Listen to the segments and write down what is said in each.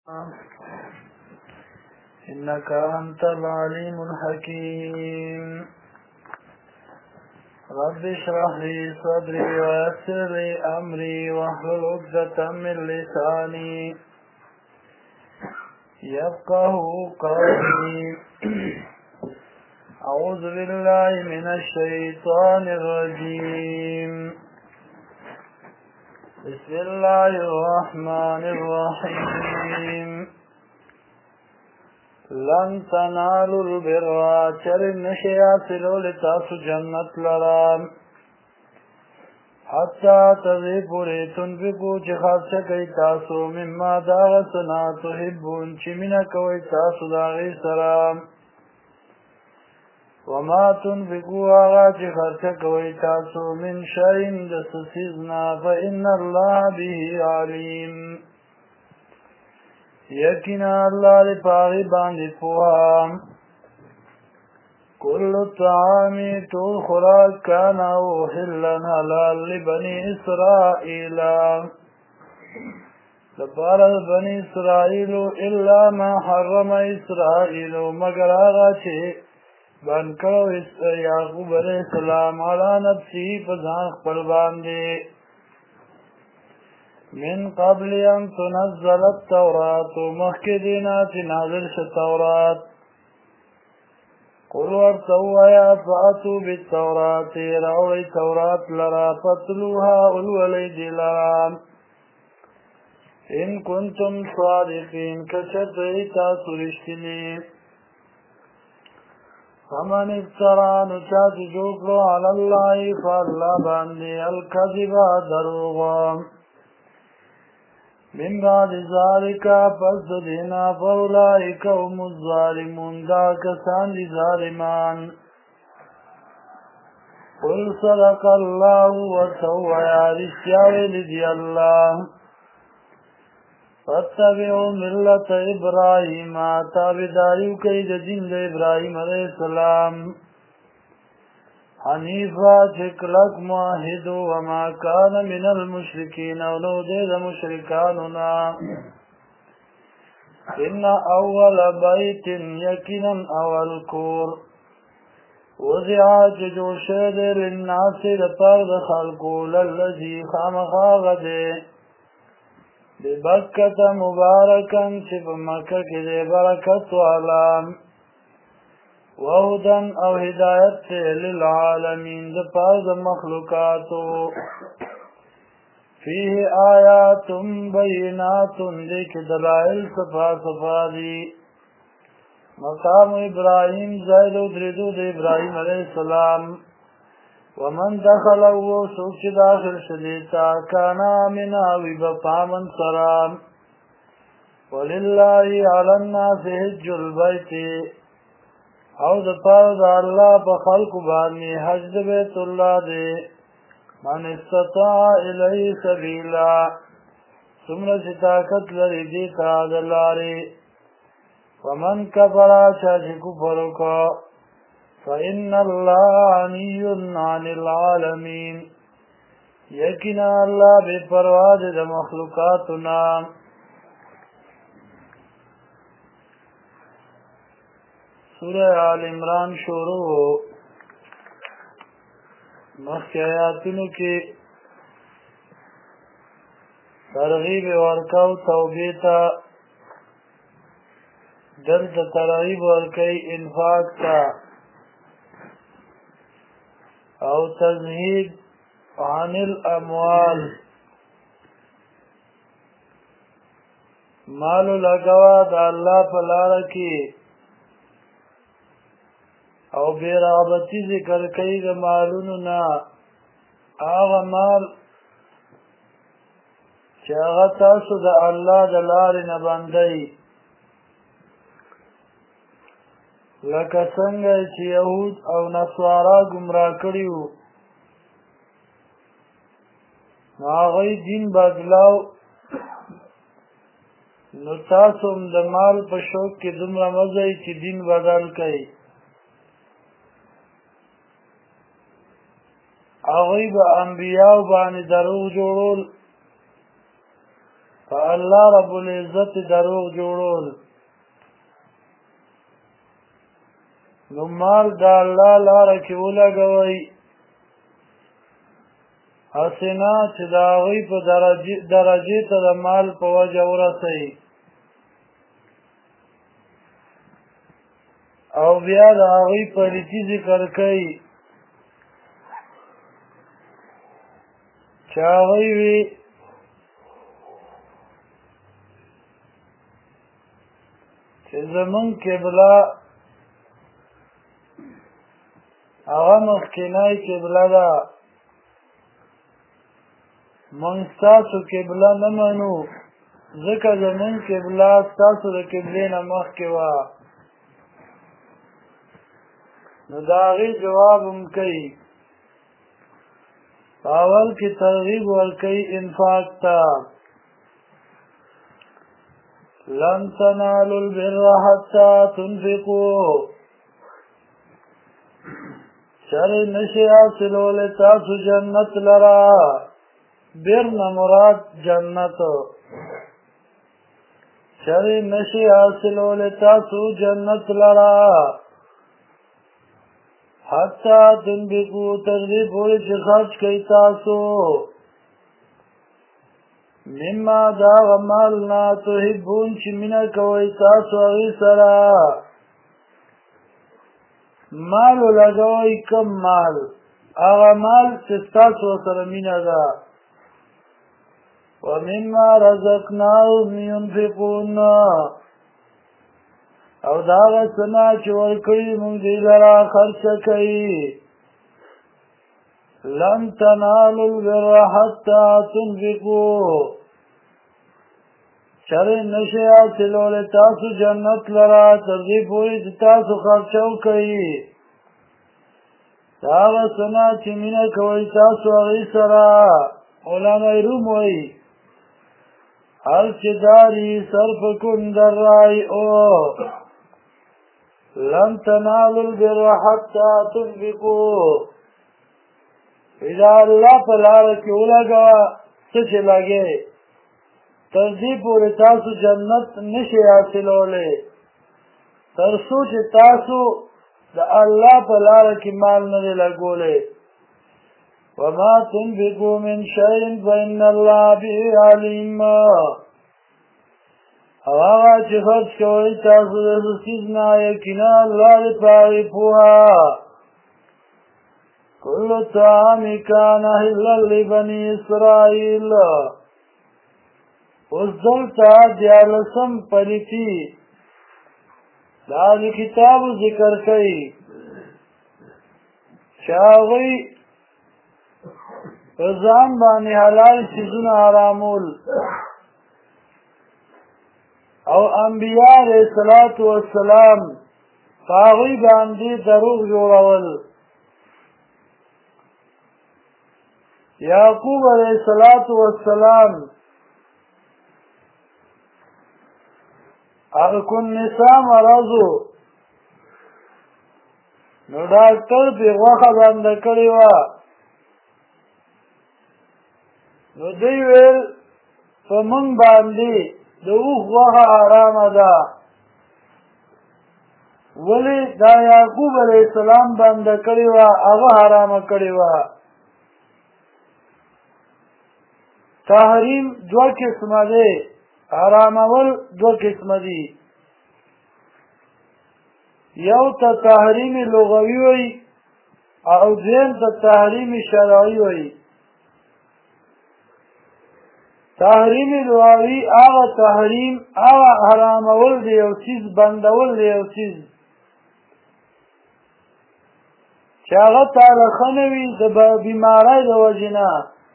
إنك أنت العليم الحكيم رب اشرح لي صدري ويسر لي أمري واحلل عقدة من لساني يفقه قولي أعوذ بالله من الشيطان الرجيم بسم الله الرحمن الرحيم لن تنالوا البر چرن شیاسلو لتاسو جنت لرام حتی تذیبو لیتنفقو چی خاصه کئی تاسو مما داغسنا تحبون چی منکوی تاسو داغی سرام وما تنفقو آغا چی خرچه کوی تاسو من شئین دسسیزنا فإن الله به علیم یقینا اللہ لپاغی باندی پوہام کل الطعامی طول خوراک کانا وحلن حلال لبنی اسرائیل لپارد بنی اسرائیلو الا ما حرم اسرائیلو مگر آغا چھے بانکرو یعقوب علیہ السلام علا نفسی پزان خپل باندے من قبل ان تنزل التوراة مخکدینات نازل التوراة قل ورتو یا فاتو بالتوراة روی توراة لرا فتلوها الولید لرا ان کنتم صادقین کچتوی تاسو رشتنی فمن افترى نچاچ جوکلو علی اللہ فاللہ باندی الكذبا دروغا من بعد ذلك پس دینا فاولئک هم الظالمون دا کسان دی ظالمان قل صدق اللہ وسوى رشیاوی لدی اللہ فاتبعوا ملت ابراہیم تابداریو کئی دین د ابراہیم علیہ السلام حنیفا چکلک معاہد وما کان من المشرکین ولو دید مشرکاننا ان اول بیت یقینا اول کور وضعا جو شید للناس لپرد خلقو للذی خامخاغدے ببکت مبارکن چپ مکہ کدے برکت والام وهدن او هدایت للعالمین دپار د مخلوقاتو فیه آیات بینات دیکھ دلائل صفا صفا دی مقام ابراہیم زید و دردو د ابراہیم علیہ السلام ومن دخلو سوچ داخل شدیتا کانا آمنا وبپامن سرام وللہ علی الناس حج البیت او د پاره د الله په خلقو باندې حج د بیت الله دی من استطاع الیه سبیلا څومره چې طاقت لري دې ته د لارې ومن کفر چا چې کفر وکړه فإن الله غني عن العالمین یقینا الله بې پروا دی د مخلوقاتو نه سورہ آل عمران شروع مخی آیاتونو کی ترغیب ورکاو توبیتا دلتا ترغیب ورکی انفاق تا او تزہید عن الاموال مالو لگوا دا اللہ پلارا کی او بے رغبتی ذکر کئی دا مالونو نا آغا مال چه آغا تاسو دا اللہ دا لار نبندئی لکه څنګه چې یهود او نصارا گمراه کړیو نو هغوی دین بدلاو نو تاسو هم د مال په شوق کې دومره مه ځئ چې دین بدل کړئ هغوی به انبیاو باندې دروغ جوړول په الله رب العزت دروغ جوړول نو مال د الله لاره کې ولګوئ هسې نه چې د هغوی په درجې ته د مال په وجه ورسئ او بیا د هغوی پلیتي ذکر کوي چې هغوی وي چې زمونږ قبله هغه مخکینی قبله ده موږ ستاسو قبله نه منو ځکه زمونږ قبله ستاسو د قبلې نه مخکې وه نو د هغې جواب هم کوي په اول کې ترغیب ورکوي انفاق ته لن تنالوا البر حتى تنفقوا چرې نشي حاصلولی تاسو جنت لره بر نه مراد جنت چرې نشي حاصلولی تاسو جنت لره حتی تنفقوا تر دې پورې چې خرج کوئ تاسو مما دا هغه مال نه تحبون چې مینه کوئ تاسو هغې سره مال ولګوئ کم مال هغه مال چې ستاسو سره مینه ده ومما رزقناهم ينفقون او دا هغه څه نه چې ورکړي موږ دوی لره خرچه کوي لن تنالوا البر حتى تنفقوا چرې نشئ حاصلولی تاسو جنت لره تر دې پورې چې تاسو خرچه وکئ دا هغه څه نه چې مینه کوئ تاسو هغې سره علامه روم وایي هر چې داری صرف کن در رای او لن تنالوا البر حتى تنفقوا اذا الله په لاره کې ولګوه څه چې لګې تر دې پورې تاسو جنت نشئ حاصلولی تر څو چې تاسو د الله په لاره کې مال نه دی لګولی وما تنفقوا من شيء فإن الله به عليم او هغه چې خرج کوئ تاسو د څه څیز نه یقینا الله دې په هغې پوهه كل طعام كان حلا لبني إسرائيل اوس دلته دیارلسم پلیتي د اهل کتابو ذکر کوي چې هغوی په ځان باندې حلال څیزونه حرامول او انبیاء علیه الصلاة والسلام په هغوی باندې دروغ جوړول یعقوب علیه الصلاة والسلام هغه کون نساء مرضو نو ډاکټر پرې غوښه بنده کړې وه نو دوی ویل په موږ باندې د اوښ غوښه حرامه ده ولې دا یعقوب علیه السلام بنده کړې وه هغه حرامه کړې وه تحریم دوه قسمه دی حرامول دوه قسمه دي یو ته تحریم لغوي وایي او دویم ته تحریم شرعي وایي تحریم لغوي هغه تحریم هغه حرامول د یو څیز بندول د یو څیز چې هغه تعالی ښه نه وي د بیمارۍ د وجې نه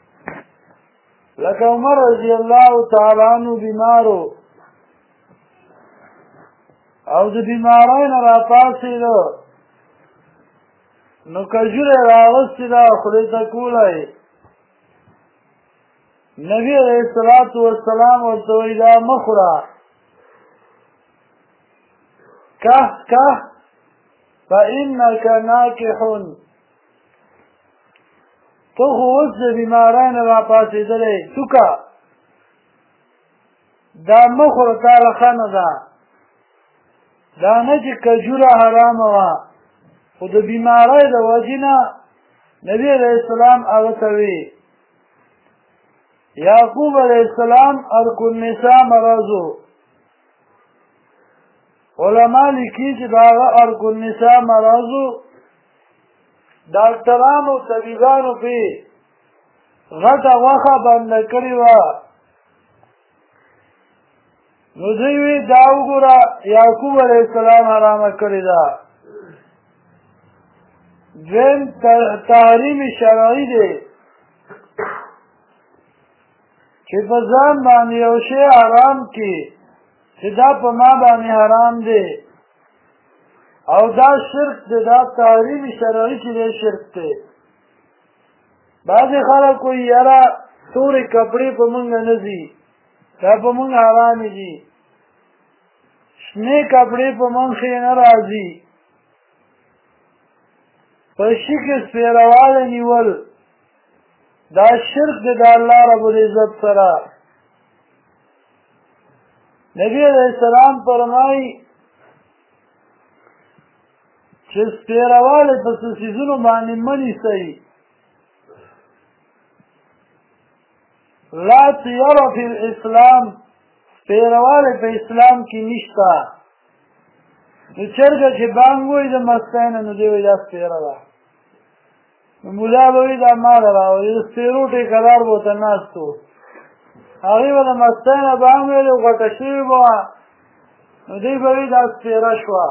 لکه عمر رضی الله تعالی عنہ بیمارو او د بیمارۍ نه راپاڅېده نو کجوره یې راغوستې ده خولې ته کولی نبی علیه الصلاة والسلام ورته وایي دا مه خوره که که فإنک ناکح تو خو اوس د بیمارۍ نه راپاڅېدلی څوکه دا مخوره تاله ښه نه ده دا نه چې کجوره حرامه وه خو د بیمارۍ د وجې نه نبي علیه السلام هغه ته وی یعقوب علیه السلام ارک النساء مرضو علما لیکي چې د هغه ارک النساء مرضو ډاکټرانو طبیبانو پې غټه غوښه بنده کړې وه نو دوی وی دا وګوره یعقوب علیه السلام حرامه کړې ده دویم تحریم شرعي دی چې په ځان باندې یو شی حرام کړي چې دا په ما باندې حرام دی او دا شرک دی دا تحریم شرعي چې دی شرک دی بعضې خلک وایي یاره تورې کپړې په مونږ نه ځي دا په مونږ حرامې دي شنې کپړې په مونږ ښې نه راځي په شي کې سپېرواله نیول دا شرک دی د الله رب العزت سره نبي علیه السلام فرمایي چې سپېرواله په څه څیزونو باندې مه نیسئ لا طیره فی الاسلام سپېرواله په اسلام کې نشته نو چرګه چې بانګ وایي د مستی نه نو دی وایي دا سپېره ده نو ملا به وایي دا ماله راوړي د سپېرو ټېکهدار به ورته ناست و هغې به د مستی نه بانګ ویلې غوټه شوې به وه نو دوی به وایي دا سپېره شوه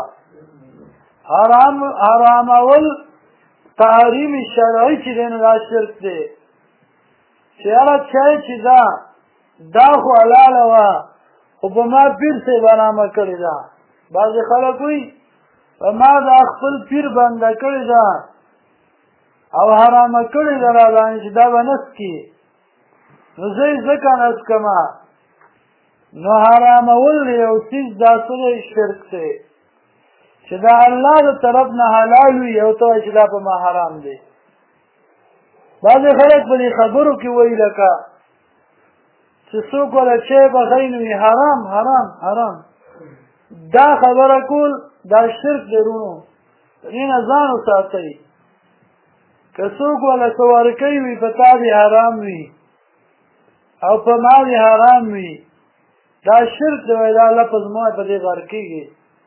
حرامول تحریم شرعي چې دی نو دا شرک دی چې هغه چای چې دا خو حلاله وه خو په ما پیر صاحب حرامه کړې ده بعضې خلک وایي په ما دا خپل پیر بنده کړې ده او حرامه کړې ده را باندې چې دا به نس کي نو زه یې ځکه نس کمه نو حرامول د یو څیز دا څه دی شرک دی چې دا الله د طرف نه حلال وي او ته وایي چې دا په ما حرام دی بعضې خلک په دې خبرو کې وایي لکه چې څوک وله چای پخوي نو وي حرام حرام حرام دا خبره کول دا شرک دی رونو دې نه ځان وساتئ که څوک وله څه ورکوي وي په تا دې حرام وي او په ما دې حرام وي دا شرک دی وایي دا لفظ مه په دې غر کېږي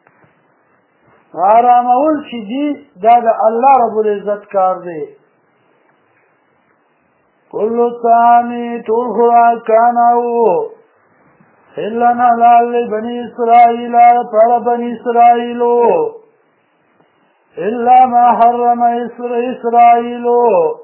حرامول چې دي دا د الله رب العزت کار دی کل ثانی ټول خوراکان او حلا حلال لبني اسرائیل پر بني اسرائیلو الا ما حرم اسرائیلو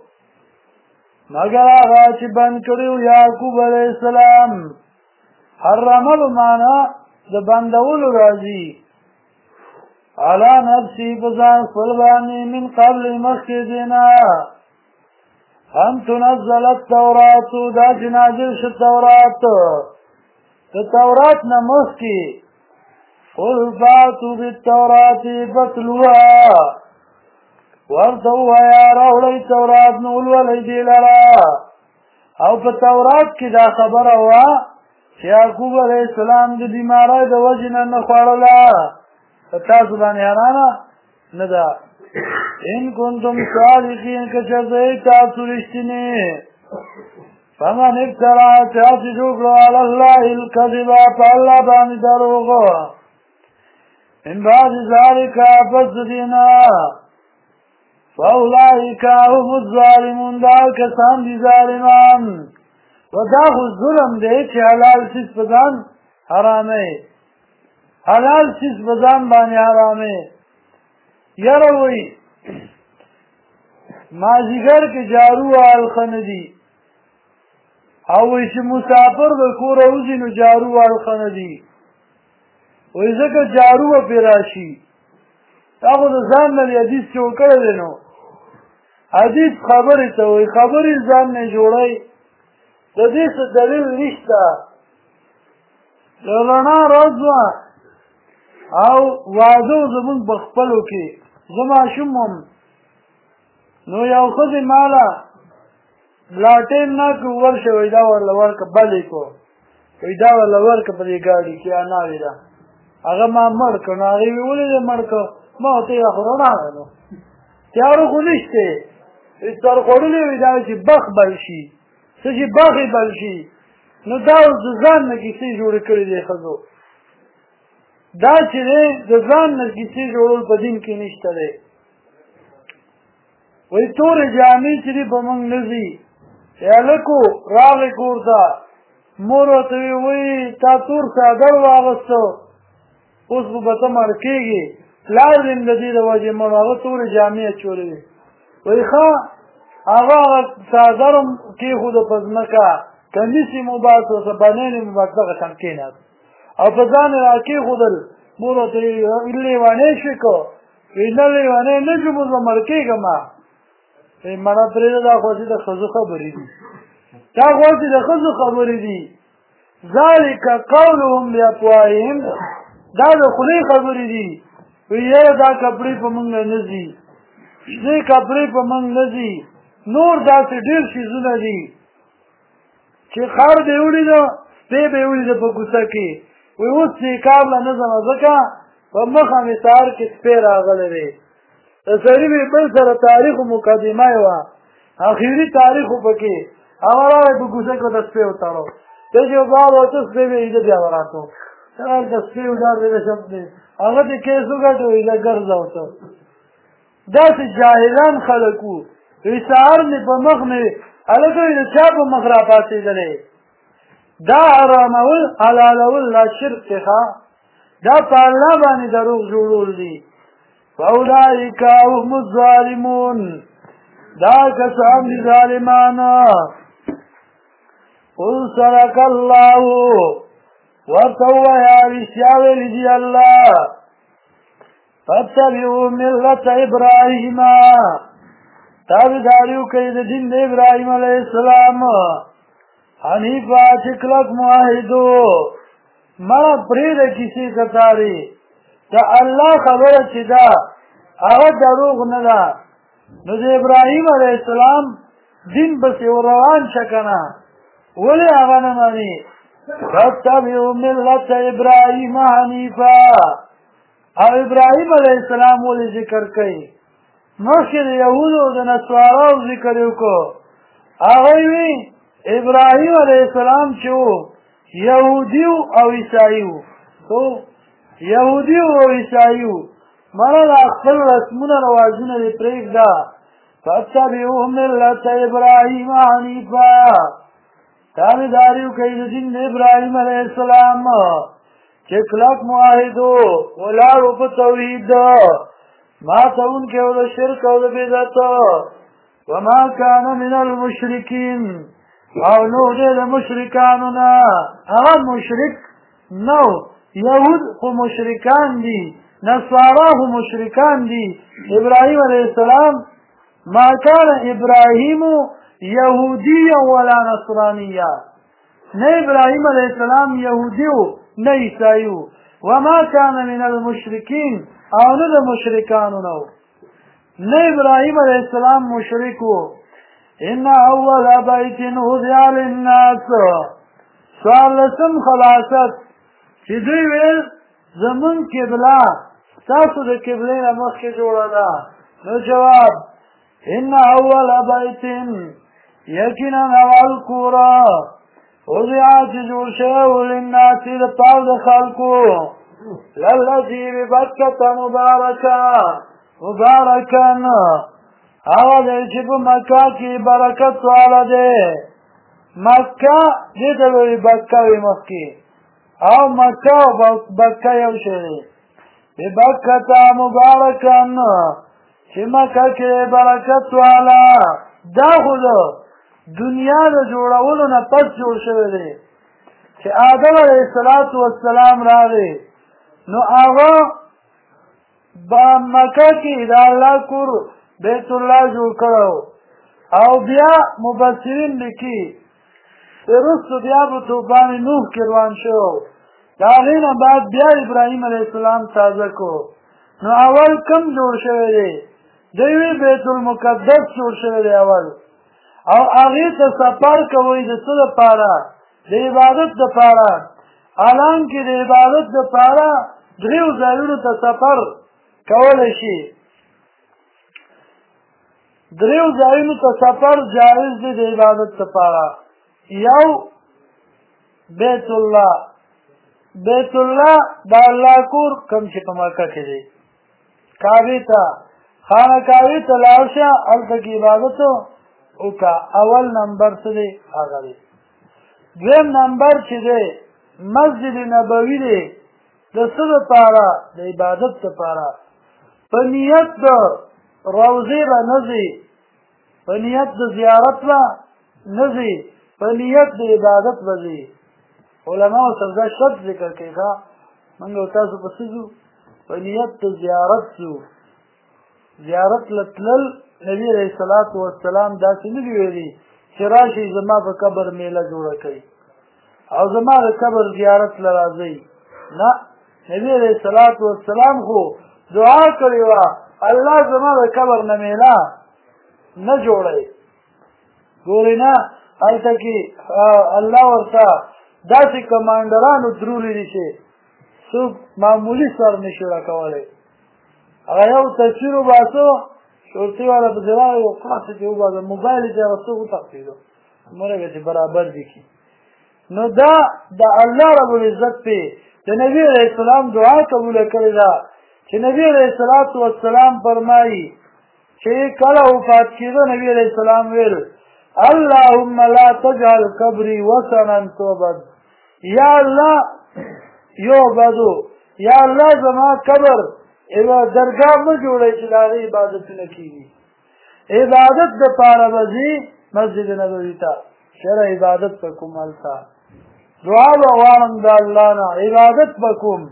مگر هغه چې بند کړیو یعقوب علیه السلام حرمه بمعنی د بندولو راځي علی نفسی بزان صلبانی من قبل مخی دینا هم تنزل التورات دا جنازل شد تورات تورات نمخی قل فاتو بالتورات بطلوها ورطوها یا رولی تورات نول ولی دی لرا او په تورات کی دا خبر ہوا چې یعقوب علیہ السلام د بیماری د وجې نه نه خوړله تاسو باندې حرامه نه ده ان کنتم صادقین که چېرته تاسو رښتینې فمن افترا چا چې جوړ کړو علی الله الکذب په الله باندې دروغ من بعد ذلک پس د دې نه فاولئک هم الظالمون دا کسان دي ظالمان و دا خو ظلم دی چې حلال څیز په ځان حراموي حلال چیز بزان باندې حرامه یاره وی مازیګر کې جارو وال خندي او وی چې مسافر د کور اوځي نو جارو وال خندي وی ځکه جارو په راشي هغه د ځان نه حدیث چې وکړل نو حدیث خبره ته وی خبرې ځان نه جوړای د دې څه دلیل نشته لرنا راځه او واده زمون بخپلو کې زما شومم نو یو خدای مالا لاټین نه کو ورشه وای دا ورل ورک بلې کو وی دا ولا ورکه په دې ګاډي کې اناوي ده هغه ما مړ کړ نو هغې وی ولې دې مړ کړ ما ورته ویل خو رڼا ده نو تیاره خو نشته سر خوړلی وي دا چې بخ بل شي څه چې بخ یې بل شي نو دا اوس د ځان نه کیسې جوړې کړې دي ښځو دا چې دی د ځان نه کیسې جوړول په دین کې نشته دی وایي تورې جامې چې دي په موږ نه ځي هلکو راغی کور ته مور ورته وایي تا تور څادر واغسته اوس به ته مړ کېږي پلار دې د دې د وجې مړ هغه تورې جامې اچولې وي وایي ښه هغه څادر هم کېښوده په ځمکه کمیس یې مو باسه سبانین یې مو باسه دغه شان کېناست او په ځان یې را کېښودل مور ورته لیونی شوې که وایي نه لیونی نه شو اوس به مړ کېږم وایي مړه پرېږده دا خو چې د ښځو خبرې دي دا خو چې د ښځو خبرې دي ذلک قولهم بافواههم دا د خولې خبرې دي وایي یاره دا کپړې په موږ نه ځي شنې کپړې په موږ نه ځي نور داسې ډېر څیزونه دي چې خر دې ولیده سپی به یې ولیده په کوڅه کې وایي اوس نکاب له نه ځمه ځکه په مخه مې سهار کې سپی راغلی دی د سړي مې بل سره تاریخ و مقدمه یې وه اخري تاریخ و پکې هغه راغی په کوڅه کې ورته سپی وتړو ته چې بار ورته سپی به ایده بیا وراتو هلته سپی وډار دی د شپ دی هغه دې کیس وګټو ایله ګرځه ورته داسې جاهلان خلک وو وایي سهار مې په مخ مې هلکه وایي د چا په مخ را پاڅېدلی دا حرامول حلالول لا شرک دی ښه دا په الله باندې دروغ جوړول دي فاولئک هم الظالمون دا کسان دي ظالمان قل صدق الله ورته ووایه رښتیا ویلي دي الله فاتبعوا ملت ابراهیم تابعداري وکړئ د دین د ابراهیم علیه السلام حنیفا چې کلک موحدو مړه پرېږده کیسې کتارې د الله خبره چې ده هغه دروغ نه ده نو د ابراهیم علیه السلام دین پسې روان شه که نه ولې هغه نه مني فاتبعوا ملت ابراهیم حنیفا او ابراهیم علیه السلام ولې ذکر کوي مخکې د یهودو او د نصاراو ذکر یې وکړو هغوی وي ابراهیم علیه السلام چې و یهودي او عیسایي و یهودي او عیسایي و مړه دا خپل رسمونه رواجونه دې پرېږده فاتبعوا ملت ابراهیم حنیفا تابعداري وکړئ د دین د ابراهیم علیه السلام چې کلک موحدو ولاړو په توحید ماتونکي او د شرک او د بدعت وما کان من المشرکین او نو دی د مشرکانو نه هغه مشرک نو یهود خو مشرکان دي نصارا خو مشرکان دي ابراهیم علیه السلام ما کان ابراهیم یهودیا ولا نصرانیا نه ابراهیم علیه السلام یهودی و نه عیسائی و وما کان من المشرکین او نه د مشرکانو نه نه ابراهیم علیه السلام مشرک و ان اول بیت وضع للناس څوارلسم خلاصت چې دوی ویل زمون قبله تاسو د قبلې نه مخکې جوړه ده نو جواب ان اول بیت یقینا اول کوره وضع چې جوړ شوی للناس دپاره د خلکو للذي ببکة مبارکا هغه دی چې په مکه کې برکت واله دی مکه دې ته وایي بکه وي مخکې او مکه او بکه یو شی دی ببکة مبارکا چې مکه کې برکت واله دا خو د دنیا د جوړولو نه پس جوړ شوی دی چې آدم علیه السلام راغی نو هغه په مکه کې د الله کور بیت الله جوړ کړو او بیا مفسرین لیکي وروسته بیا په طوفان نوح کې روان شو د هغې نه بعد بیا ابراهیم علیه السلام تازه کو نو اول کم جوړ شوی دی دوی وی بیت المقدس جوړ شوی دی اول او هغې ته سفر کوئ د څه دپاره د عبادت دپاره حالانکې د عبادت دپاره دریو ځایونو ته سفر کولی شي دریو ځایونو ته سفر جایز دی د عبادت دپاره یو بیت الله د الله کور کوم چې په مکه کې دی کعبې ته خانه کعبې ته لاړ شه هلته کې عبادت وکړه اول نمبر څه دی هغه دی دویم نمبر چې دی مسجد نبوي دی د څه دپاره د عبادت دپاره په نیت د روضې به نه ځي په نیت د زیارت به نه ځي په نیت د عبادت به ځي علماء سره دا شرط ذکر کوي ښه موږ او تاسو په څه ځو په نیت د زیارت ځو زیارت له تلل نبي علیه الصلاة والسلام داسې نه دي ویلي چې راشئ زما په قبر میله جوړه کوي او زما د قبر زیارت له راځئ نه نبي علیه الصلاة والسلام خو دعا کړې وه الله زما د قبر نه میله نه جوړوي ګورې نه هلته کې الله ورته داسې کمانډرانو درولي دي چې څوک معمولي سر نشي راکولی هغه یو تصویر وباسو شورتي والا په ځای راغی یو خاصه کې وباسه موبایل یې هغه څوک وتښتېدو مرګه چې برابر دي کي نو دا د الله رب العزت پې د نبي علیه السلام دعا قبوله کړې ده چې نبي علیه الصلاة والسلام فرمایي چې کله وفات کېده نبي علیه السلام ویل اللهم لا تجعل قبري وثنا تعبد یا الله یعبدو یا الله زما قبر درګاه مه جوړئ چې د هغې عبادتونه کېږي عبادت دپاره به ځي مسجد نبوي ته چېرې عبادت به کوم هلته دعا به غواړم د الله نه عبادت به کوم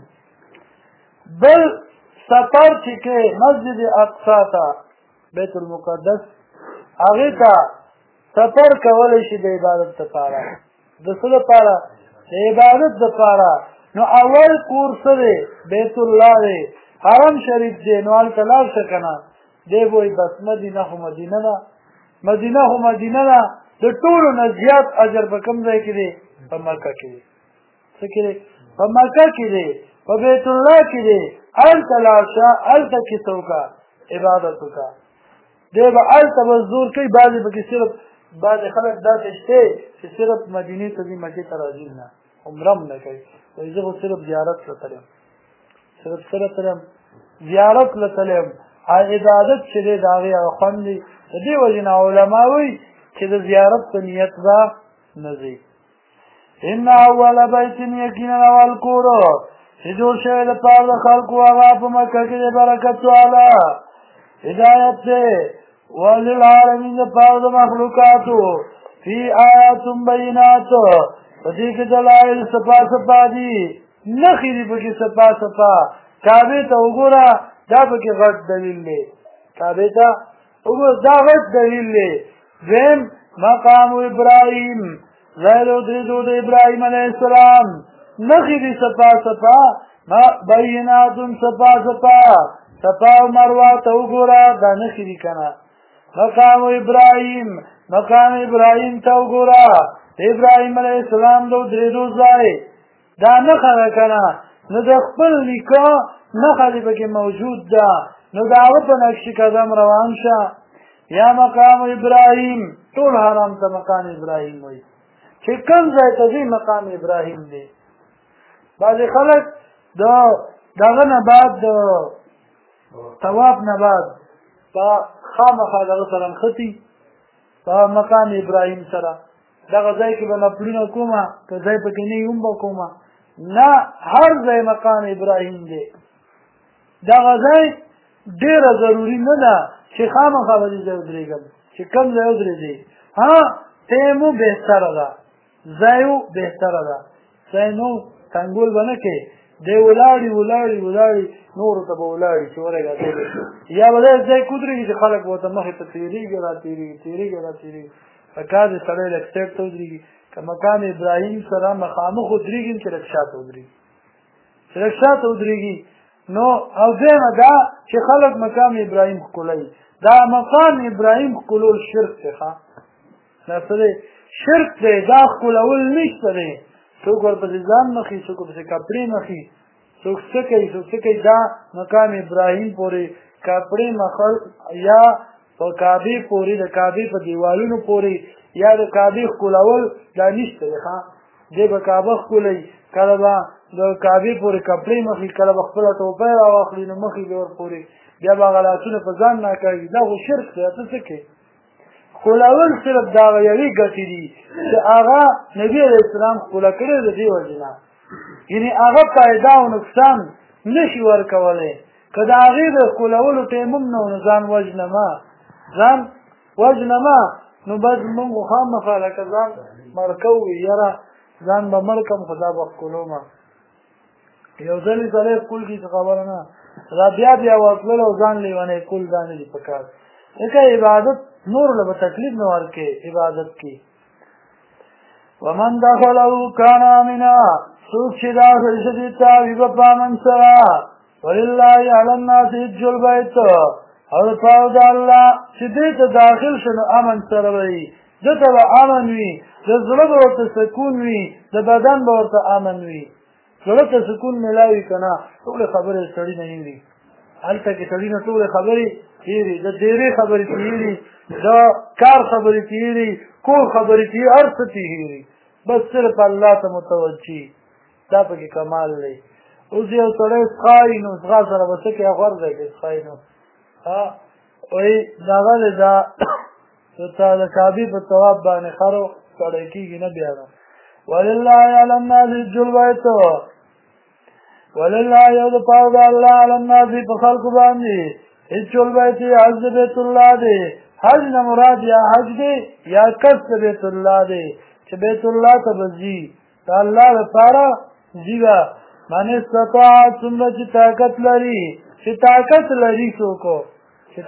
بل سفر چې کې مسجد اقصا ته بیت المقدس هغې ته سفر کولی شي د عبادت دپاره د څه دپاره د عبادت دپاره نو اول کور څه دی بیت الله دی حرم شریف دی نو هلته لاړ شه که نه دی به وایي بس مدینه خو مدینه ده مدینه خو مدینه ده د ټولو نه زیات اجر په کوم ځای کې دی په مکه کې دی څه کې دی په مکه کې دی په بیت الله کې دی هلته لاړ شه هلته کې څه وکړه عبادت وکړه دی به هلته به زور کوي بعضې پکې صرف بعضې خلک داسې شته چې صرف مدینې ته ځي مکې ته راځي نه عمره هم نه کوي وایي زه خو صرف زیارت ته تلم صرف سره تلم زیارت له تلم عبادت چې دی د هغې هغه خوند دی د دې وجې نه علما وایي چې د زیارت په نیت به نه ځي ان اول بیت یقینا اول کور چې جوړ شوی د پاره د خلکو هغه په مکه کې د برکت والا هدایت دی وللعالمین د پاره د مخلوقاتو فی آیات بینات په دې کې دلایل صفا صفا دي نښې دي پکې صفا صفا کعبې ته وګوره دا پکې غټ دلیل دی کعبې ته وګوره دا غټ دلیل دی دویم مقام ابراهیم ځای د ودرېدو د ابراهیم علیه السلام نښې دي صفا صفا بینات صفا صفا صفا او مروه ته وګوره دا نښې دي که نه مقام ابراهیم ته وګوره د ابراهیم علیه السلام د ودرېدو ځای دا نښه ده که نه نو د خپل نیکه نښه دې پکې موجود ده نو د هغه په نقش قدم روان شه یا مقام ابراهیم ټول حرام ته مقام ابراهیم وایي چې کوم ځای ته ځي مقام ابراهیم دی بعضې خلک د دغه نه بعد د طواف نه بعد په خامخا دغه سره نښتي په مقام ابراهیم سره دغه ځای کې به نفلونه کومه که ځای پکې نه وي هم به کومه نه هر ځای مقام ابراهیم دی دغه ځای ډېره ضروري نه ده چې خامخا به دې ځای ودرېږم چې کوم ځای ودرېږي ها ټیم بهتره ده ځای بهتره ده ځای نو تنګول به نه کوې دی ولاړي نورو ته به ولاړي چې ورېږه یا به داسې ځای کې ودرېږي چې خلک به ورته مخې ته تېرېږي تېرېږي په کار د سړی لږ سیټ ته ودرېږي که مقام ابراهیم سره مخامخ ودرېږي چې لږ شاته ودرېږي نو او دویمه دا چې خلک مقام ابراهیم ښکلوي دا مقام ابراهیم ښکلول شرک دی ښه دا څه دی شرک دی دا ښکلول نشته دی څوک ورپسې ځان مخي څوک ورپسې کپړې مخي څوک څه کوي دا مقام ابراهیم پورې کپړې مخل یا په کعبې پورې د کعبې په دیوالونو پورې یا د کعبې ښکلول دا نشته دی دی به کعبه ښکلوي کله به د کعبې پورې کپړې مخي کله به خپله ټوپۍ راواخلي نو مخې به ورپورې بیا به هغه لاسونه په ځان ناکوي دا خو شرک دی ته څه کوې ښکلول صرف د هغه یوې ګټې دي چې هغه نبي علیه السلام ښکله کړی د دې وجې نه یعنې هغه فایده او نقصان نشي ورکولی که د هغې د ښکلولو ټیم هم نه نو ځان وژنه مه نو بس مونږ خو خامخا لکه ځان مړ کوو یاره ځان به مړ کړم خو دا به ښکلومه یو ځلې سړی ښکل کړي څه خبره نه را بیا ورتلل او ځان لیونی کول دا نه دي په کار ځکه عبادت نورو له به تکلیف نه ورکړې عبادت کې ومن دخله کان آمنا څوک چې داخل شه دې ته وي به په امن سره ولله علی الناس حج البیت او پاو د الله چې دې ته داخل شه نو امن سره وي ده ته به امن وي د زړه به ورته سکون وي د بدن به ورته امن وي زړه ته سکون میلاوي که نه ټولې خبرې سړي نه هېري هلته کې سړي نه ټولې خبرې هېري د ډېرې خبرې تې هېري د کار خبرې تې هېري کور خبرې تې هر څه تې هېري بس صرف الله ته متوجي دا پکې کمال دی اوس یو سړی څښایي نو څښا سره به څه کوي غور دی که څښایي نو وایي دغه دی دا د کعبې په طواف باندې خرو سړی کېږي نه بیا ده ولله علی الناس حج البیت ولله یو د پاره د الله علی الناس په خلقو باندې حج البیت حج بیت الله دی حج نه مراد یا حج دی یا قصد بیت الله دی چې بیت الله ته به ځي د الله لپاره ځي به من استطاع څومره چې طاقت لري چې طاقت لري څوک چې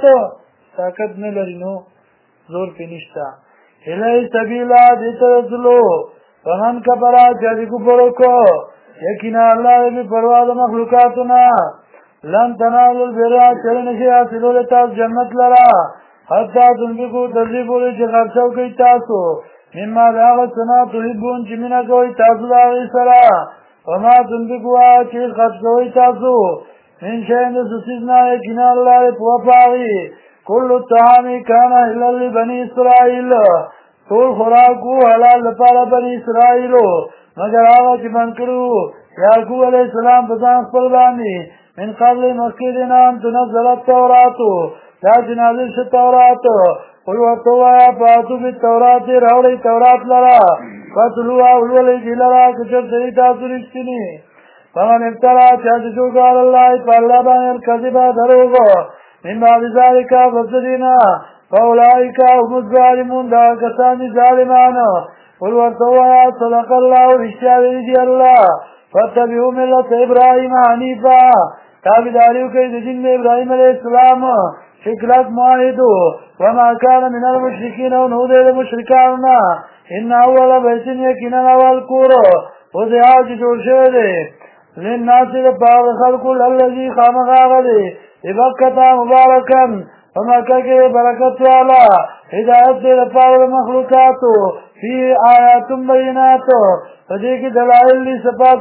طاقت نه لري نو زور پې نشته الی سبیلا دې ته رسلو فمن کفر چې کفر وکړو یقینا الله دې پروا د مخلوقاتو نه لن تنالوا البر چې نشي حاصلولی تاسو جنت لره حتی تنفقوا تر دې پورې چې خرڅه وکړئ تاسو مما د هغه څه نه تحبون چې مینه کوئ تاسو د هغې سره وما تنفقوا چې خرڅ کوئ تاسو من شیء د څه څیز نه یقینا الله دې پوه په هغې کل الطعام کان حلا لبني اسرائیل ټول خوراک و حلال لپاره بني اسرائیلو مګر هغه چې بند کړو یعقوب علیه السلام په ځان خپل باندې من قبل مخکې دې نه ان تنزل التورات دا چې نازل شه تورات قل ورته ووایه فاتو بالتورات راوړئ تورات لره فاتلوها ولولئ دې لره که چېرته وي تاسو رښتیني فمن ابتلا چا چې جوړ کړه علی الله په الله باندې الکذب دروغ من بعد ذلك فسدنا فاولئك هم الظالمون دا کسان دي ظالمان قل ورته ووایه صدق الله رښتیا ویلي دي الله فاتبعوا ملت ابراهیم حنیفا تابعداري وکړئ د دین د ابراهیم علیه السلام چې کلک معاهد وما كان من المشرکین او نو دی د مشرکانو نه ان اول بیت یقینا اول کور وضع چې جوړ شوی دی للناس لپاره خلقو الذي خامخا هغه دی ببکة مبارکا په مکه کې برکت والا هدایت دی لپاره د مخلوقاتو فی آیات بینات په دې کې دلایل دي صفا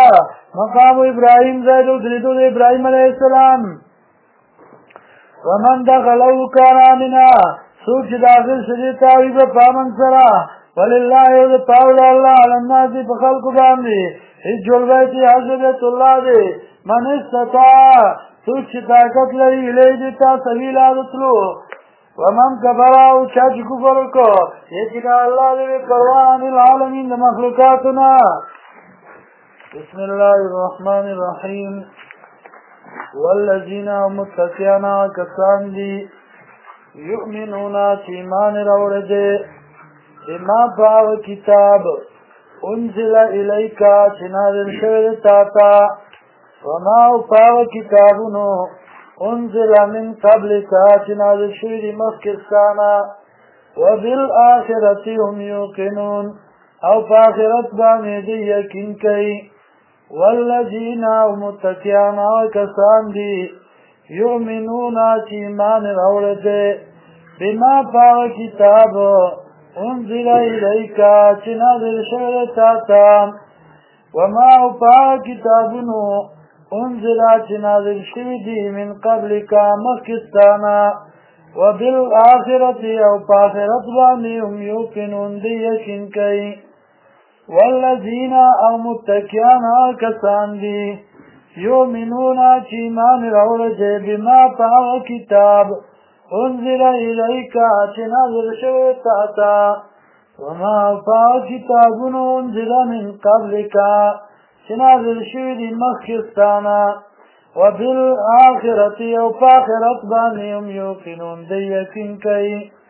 مقام ابراهیم ځای د درېدو د ابراهیم علیه السلام ومن دخله کان آمنا څوک چې داخل شي دې ته وي به په امن سره ولله یو د پاره د الله علی الناس په خلقو باندې حج البیت حج بیت الله دی من استطاع څوک چې طاقت لري الیه دې ته سبیلا تلو ومن کفر او چا چې کفر وکړو یقینا الله دې پروا عن العالمین د مخلوقاتو نه بسم الله الرحمن الرحیم والذین متقین کسان دي یؤمنون چې ایمان راوړي دي بما باو کتاب انزل الیک چې نازل شوی تا ته وما باو کتابونو انزل من قبلک چې نازل شوی دي مخکې ستانه وبالآخرة هم یوقنون او په آخرت باندې دوی یقین کوي والذین متقین کسان دي یؤمنون چې ایمان راوړي دي بما باو کتاب انزل إليك چنازل شوی تاتا وما اوپا کتابنو انزل چنازل شوی دی من قبلك مخکستانا وبالآخرة او پاخرت بانی هم یوقنون دی یقین کئی والذین او متکیان کسان دی یؤمنون چیمان روڑجے بما پاو کتاب انزل إليك چنازل شوی تاتا وما پاو کتابنو انزل من قبلك چنازل شوی دی مخکستانا وبالآخرة او پاخرت بانی هم یوقنون دی یقین کئی